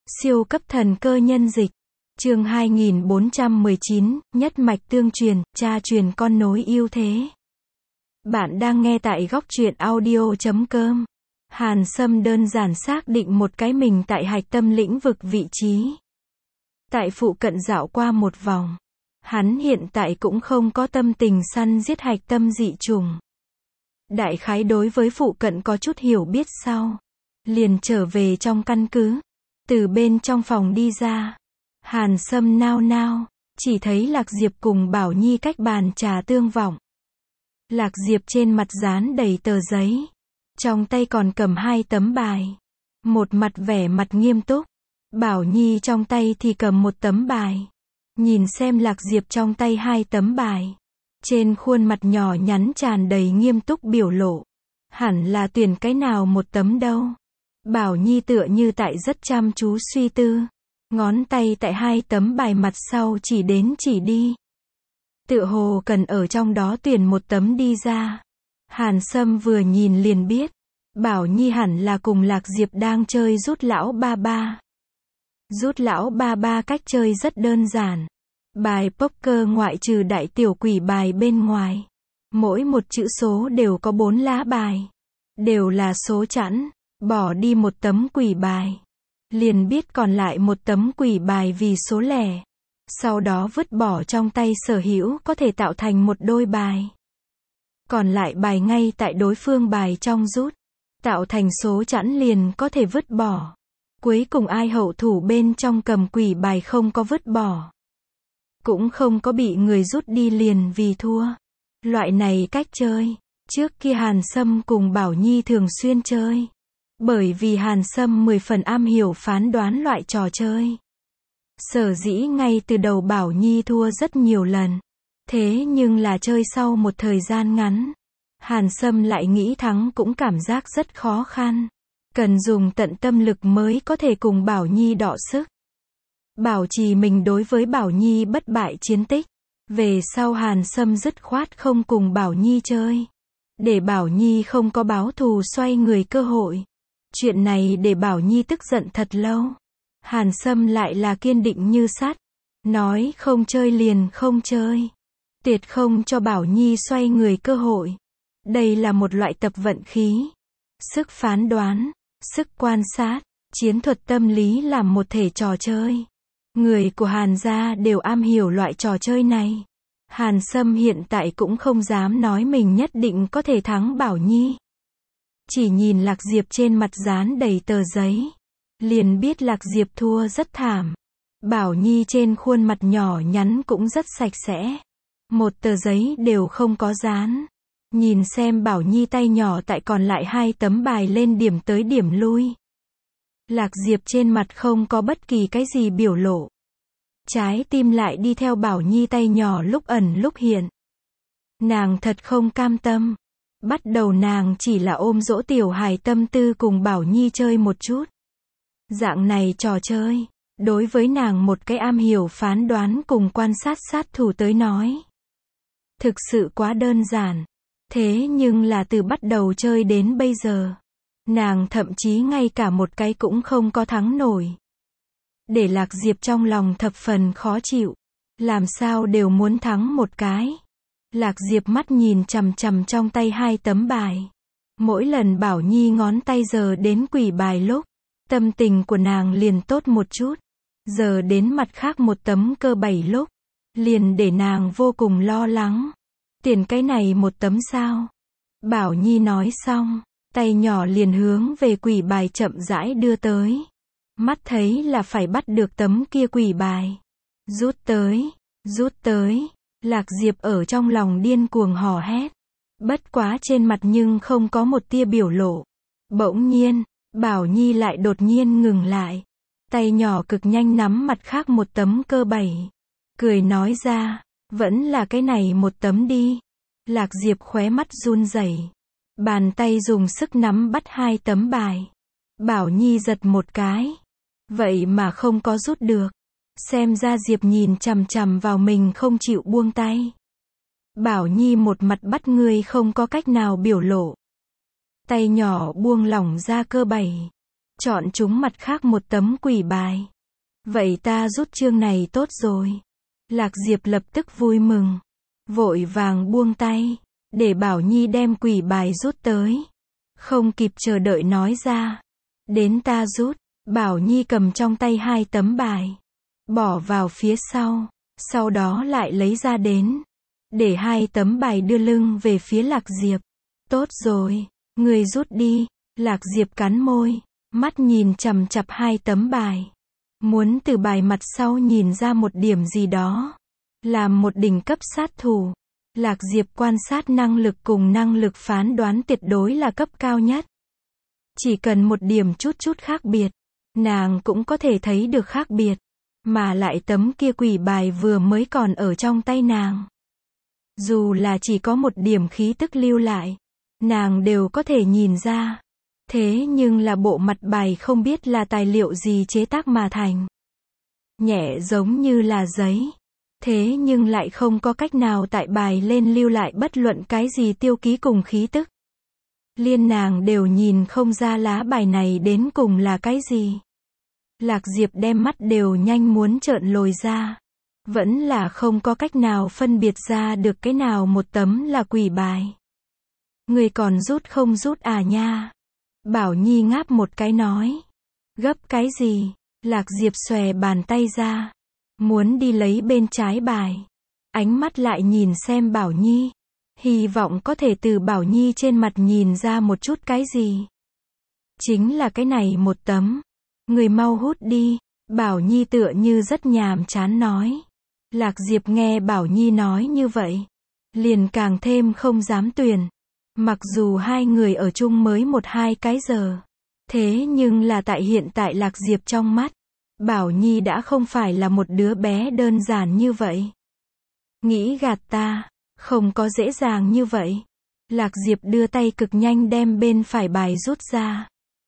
Siêu cấp thần cơ nhân dịch. Chương 2419, nhất mạch tương truyền, cha truyền con nối yêu thế. Bạn đang nghe tại góc truyện audio.com. Hàn Sâm đơn giản xác định một cái mình tại hạch tâm lĩnh vực vị trí. Tại phụ cận dạo qua một vòng. Hắn hiện tại cũng không có tâm tình săn giết hạch tâm dị trùng. Đại khái đối với phụ cận có chút hiểu biết sau. Liền trở về trong căn cứ. Từ bên trong phòng đi ra. Hàn Sâm nao nao. Chỉ thấy Lạc Diệp cùng Bảo Nhi cách bàn trà tương vọng. Lạc Diệp trên mặt dán đầy tờ giấy. Trong tay còn cầm 2 tấm bài. Một mặt vẻ mặt nghiêm túc. Bảo Nhi trong tay thì cầm 1 tấm bài. Nhìn xem Lạc Diệp trong tay 2 tấm bài. Trên khuôn mặt nhỏ nhắn tràn đầy nghiêm túc biểu lộ. Hẳn là tuyển cái nào 1 tấm đâu. Bảo Nhi tựa như tại rất chăm chú suy tư. Ngón tay tại 2 tấm bài mặt sau chỉ đến chỉ đi. Tựa hồ cần ở trong đó tuyển 1 tấm đi ra. Hàn Sâm vừa nhìn liền biết. Bảo Nhi hẳn là cùng Lạc Diệp đang chơi rút lão ba ba. Rút lão ba ba cách chơi rất đơn giản. Bài poker ngoại trừ đại tiểu quỷ bài bên ngoài. Mỗi một chữ số đều có 4 lá bài. Đều là số chẵn. Bỏ đi 1 tấm quỷ bài. Liền biết còn lại 1 tấm quỷ bài vì số lẻ. Sau đó vứt bỏ trong tay sở hữu có thể tạo thành một đôi bài. Còn lại bài ngay tại đối phương bài trong rút. Tạo thành số chẵn liền có thể vứt bỏ. Cuối cùng ai hậu thủ bên trong cầm quỷ bài không có vứt bỏ. Cũng không có bị người rút đi liền vì thua. Loại này cách chơi. Trước kia Hàn Sâm cùng Bảo Nhi thường xuyên chơi. Bởi vì Hàn Sâm 10 phần am hiểu phán đoán loại trò chơi. Sở dĩ ngay từ đầu Bảo Nhi thua rất nhiều lần. Thế nhưng là chơi sau một thời gian ngắn. Hàn Sâm lại nghĩ thắng cũng cảm giác rất khó khăn. Cần dùng tận tâm lực mới có thể cùng Bảo Nhi đọ sức. Bảo trì mình đối với Bảo Nhi bất bại chiến tích. Về sau Hàn Sâm dứt khoát không cùng Bảo Nhi chơi. Để Bảo Nhi không có báo thù xoay người cơ hội. Chuyện này để Bảo Nhi tức giận thật lâu. Hàn Sâm lại là kiên định như sắt. Nói không chơi liền không chơi. Tuyệt không cho Bảo Nhi xoay người cơ hội. Đây là một loại tập vận khí. Sức phán đoán, sức quan sát, chiến thuật tâm lý làm một thể trò chơi. Người của Hàn gia đều am hiểu loại trò chơi này. Hàn Sâm hiện tại cũng không dám nói mình nhất định có thể thắng Bảo Nhi. Chỉ nhìn Lạc Diệp trên mặt dán đầy tờ giấy. Liền biết Lạc Diệp thua rất thảm. Bảo Nhi trên khuôn mặt nhỏ nhắn cũng rất sạch sẽ. 1 tờ giấy đều không có dán. Nhìn xem Bảo Nhi tay nhỏ tại còn lại 2 tấm bài lên điểm tới điểm lui. Lạc Diệp trên mặt không có bất kỳ cái gì biểu lộ. Trái tim lại đi theo Bảo Nhi tay nhỏ lúc ẩn lúc hiện. Nàng thật không cam tâm. Bắt đầu nàng chỉ là ôm dỗ tiểu hài tâm tư cùng Bảo Nhi chơi một chút. Dạng này trò chơi, đối với nàng một cái am hiểu phán đoán cùng quan sát sát thủ tới nói. Thực sự quá đơn giản. Thế nhưng là từ bắt đầu chơi đến bây giờ. Nàng thậm chí ngay cả một cái cũng không có thắng nổi. Để Lạc Diệp trong lòng thập phần khó chịu. Làm sao đều muốn thắng một cái. Lạc Diệp mắt nhìn chằm chằm trong tay 2 tấm bài. Mỗi lần Bảo Nhi ngón tay giờ đến quỷ bài lúc. Tâm tình của nàng liền tốt một chút. Giờ đến mặt khác 1 tấm cơ 7 lúc. Liền để nàng vô cùng lo lắng. Tiền cái này 1 tấm sao? Bảo Nhi nói xong. Tay nhỏ liền hướng về quỷ bài chậm rãi đưa tới. Mắt thấy là phải bắt được tấm kia quỷ bài. Rút tới. Rút tới. Lạc Diệp ở trong lòng điên cuồng hò hét. Bất quá trên mặt nhưng không có một tia biểu lộ. Bỗng nhiên, Bảo Nhi lại đột nhiên ngừng lại. Tay nhỏ cực nhanh nắm mặt khác 1 tấm cơ 7. Cười nói ra, vẫn là cái này 1 tấm đi. Lạc Diệp khóe mắt run rẩy. Bàn tay dùng sức nắm bắt 2 tấm bài. Bảo Nhi giật một cái. Vậy mà không có rút được. Xem ra Diệp nhìn chằm chằm vào mình không chịu buông tay. Bảo Nhi một mặt bắt ngươi không có cách nào biểu lộ. Tay nhỏ buông lỏng ra cơ 7. chọn chúng mặt khác một tấm quỷ bài. Vậy ta rút chương này tốt rồi. Lạc Diệp lập tức vui mừng. Vội vàng buông tay, để Bảo Nhi đem quỷ bài rút tới. Không kịp chờ đợi nói ra. Đến ta rút. Bảo Nhi cầm trong tay 2 tấm bài. Bỏ vào phía sau đó lại lấy ra đến. Để 2 tấm bài đưa lưng về phía Lạc Diệp. Tốt rồi, người rút đi. Lạc Diệp cắn môi, mắt nhìn chằm chằm 2 tấm bài. Muốn từ bài mặt sau nhìn ra một điểm gì đó. Làm một đỉnh cấp sát thủ. Lạc Diệp quan sát năng lực cùng năng lực phán đoán tuyệt đối là cấp cao nhất. Chỉ cần một điểm chút khác biệt, nàng cũng có thể thấy được khác biệt. Mà lại tấm kia quỷ bài vừa mới còn ở trong tay nàng. Dù là chỉ có một điểm khí tức lưu lại, nàng đều có thể nhìn ra. Thế nhưng là bộ mặt bài không biết là tài liệu gì chế tác mà thành. Nhẹ giống như là giấy. Thế nhưng lại không có cách nào tại bài lên lưu lại bất luận cái gì tiêu ký cùng khí tức. Liên nàng đều nhìn không ra lá bài này đến cùng là cái gì. Lạc Diệp đem mắt đều nhanh muốn trợn lồi ra. Vẫn là không có cách nào phân biệt ra được cái nào một tấm là quỷ bài. Người còn rút không rút à nha? Bảo Nhi ngáp một cái nói. Gấp cái gì? Lạc Diệp xòe bàn tay ra. Muốn đi lấy bên trái bài. Ánh mắt lại nhìn xem Bảo Nhi. Hy vọng có thể từ Bảo Nhi trên mặt nhìn ra một chút cái gì. Chính là cái này một tấm. Người mau hút đi. Bảo Nhi tựa như rất nhàm chán nói. Lạc Diệp nghe Bảo Nhi nói như vậy. Liền càng thêm không dám tuyển. Mặc dù 2 người ở chung mới 1-2 cái giờ. Thế nhưng là tại hiện tại Lạc Diệp trong mắt. Bảo Nhi đã không phải là một đứa bé đơn giản như vậy. Nghĩ gạt ta, không có dễ dàng như vậy. Lạc Diệp đưa tay cực nhanh đem bên phải bài rút ra.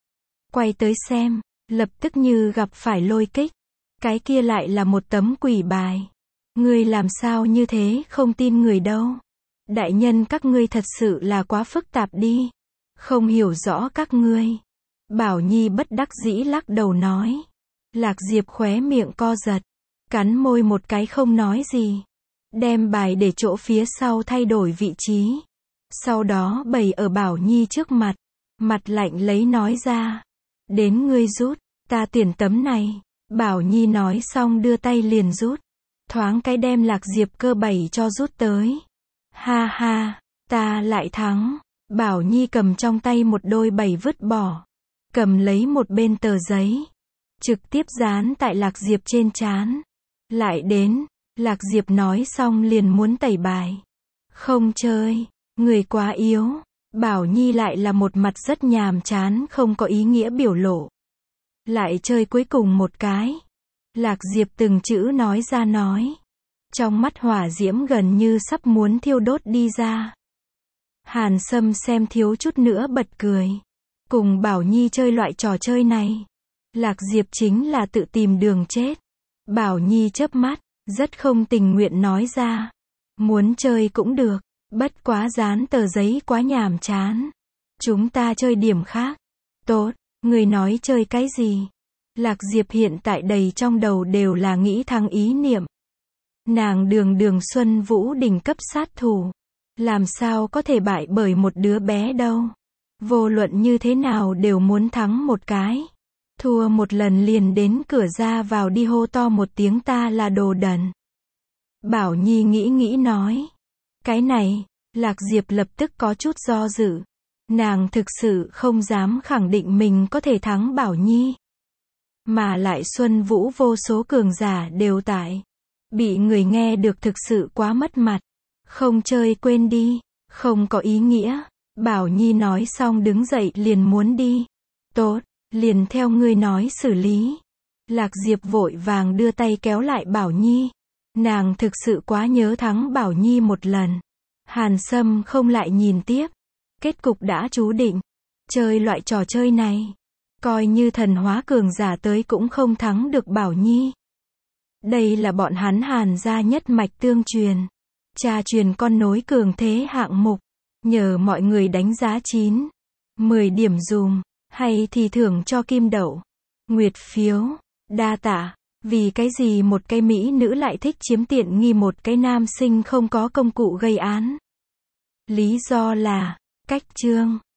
Quay tới xem, lập tức như gặp phải lôi kích. Cái kia lại là một tấm quỷ bài. Ngươi làm sao như thế không tin người đâu. Đại nhân các ngươi thật sự là quá phức tạp đi. Không hiểu rõ các ngươi. Bảo Nhi bất đắc dĩ lắc đầu nói. Lạc Diệp khóe miệng co giật. Cắn môi một cái không nói gì. Đem bài để chỗ phía sau thay đổi vị trí. Sau đó bày ở Bảo Nhi trước mặt. Mặt lạnh lấy nói ra. Đến ngươi rút, ta tuyển tấm này. Bảo Nhi nói xong đưa tay liền rút. Thoáng cái đem Lạc Diệp cơ bày cho rút tới. Ha ha, ta lại thắng. Bảo Nhi cầm trong tay một đôi bày vứt bỏ. Cầm lấy một bên tờ giấy. Trực tiếp dán tại Lạc Diệp trên trán. Lại đến, Lạc Diệp nói xong liền muốn tẩy bài. Không chơi, người quá yếu. Bảo Nhi lại là một mặt rất nhàm chán không có ý nghĩa biểu lộ. Lại chơi cuối cùng một cái. Lạc Diệp từng chữ nói ra nói. Trong mắt hỏa diễm gần như sắp muốn thiêu đốt đi ra. Hàn Sâm xem thiếu chút nữa bật cười. Cùng Bảo Nhi chơi loại trò chơi này. Lạc Diệp chính là tự tìm đường chết. Bảo Nhi chớp mắt, rất không tình nguyện nói ra. Muốn chơi cũng được, bất quá dán tờ giấy quá nhàm chán. Chúng ta chơi điểm khác. Tốt, người nói chơi cái gì? Lạc Diệp hiện tại đầy trong đầu đều là nghĩ thắng ý niệm. Nàng Đường Xuân Vũ đỉnh cấp sát thủ. Làm sao có thể bại bởi một đứa bé đâu. Vô luận như thế nào đều muốn thắng một cái. Thua một lần liền đến cửa ra vào đi hô to một tiếng ta là đồ đần. Bảo Nhi nghĩ nói. Cái này, Lạc Diệp lập tức có chút do dự. Nàng thực sự không dám khẳng định mình có thể thắng Bảo Nhi. Mà lại Xuân Vũ vô số cường giả đều tại. Bị người nghe được thực sự quá mất mặt. Không chơi quên đi, không có ý nghĩa. Bảo Nhi nói xong đứng dậy liền muốn đi. Tốt, liền theo ngươi nói xử lý. Lạc Diệp vội vàng đưa tay kéo lại Bảo Nhi. Nàng thực sự quá nhớ thắng Bảo Nhi một lần. Hàn Sâm không lại nhìn tiếp. Kết cục đã chú định. Chơi loại trò chơi này. Coi như thần hóa cường giả tới cũng không thắng được Bảo Nhi. Đây là bọn hắn Hàn gia nhất mạch tương truyền. Cha truyền con nối cường thế hạng mục. Nhờ mọi người đánh giá 9, 10 điểm dùm. Hay thì thưởng cho kim đậu. Nguyệt phiếu. Đa tạ. Vì cái gì một cái mỹ nữ lại thích chiếm tiện nghi một cái nam sinh không có công cụ gây án? Lý do là, cách chương.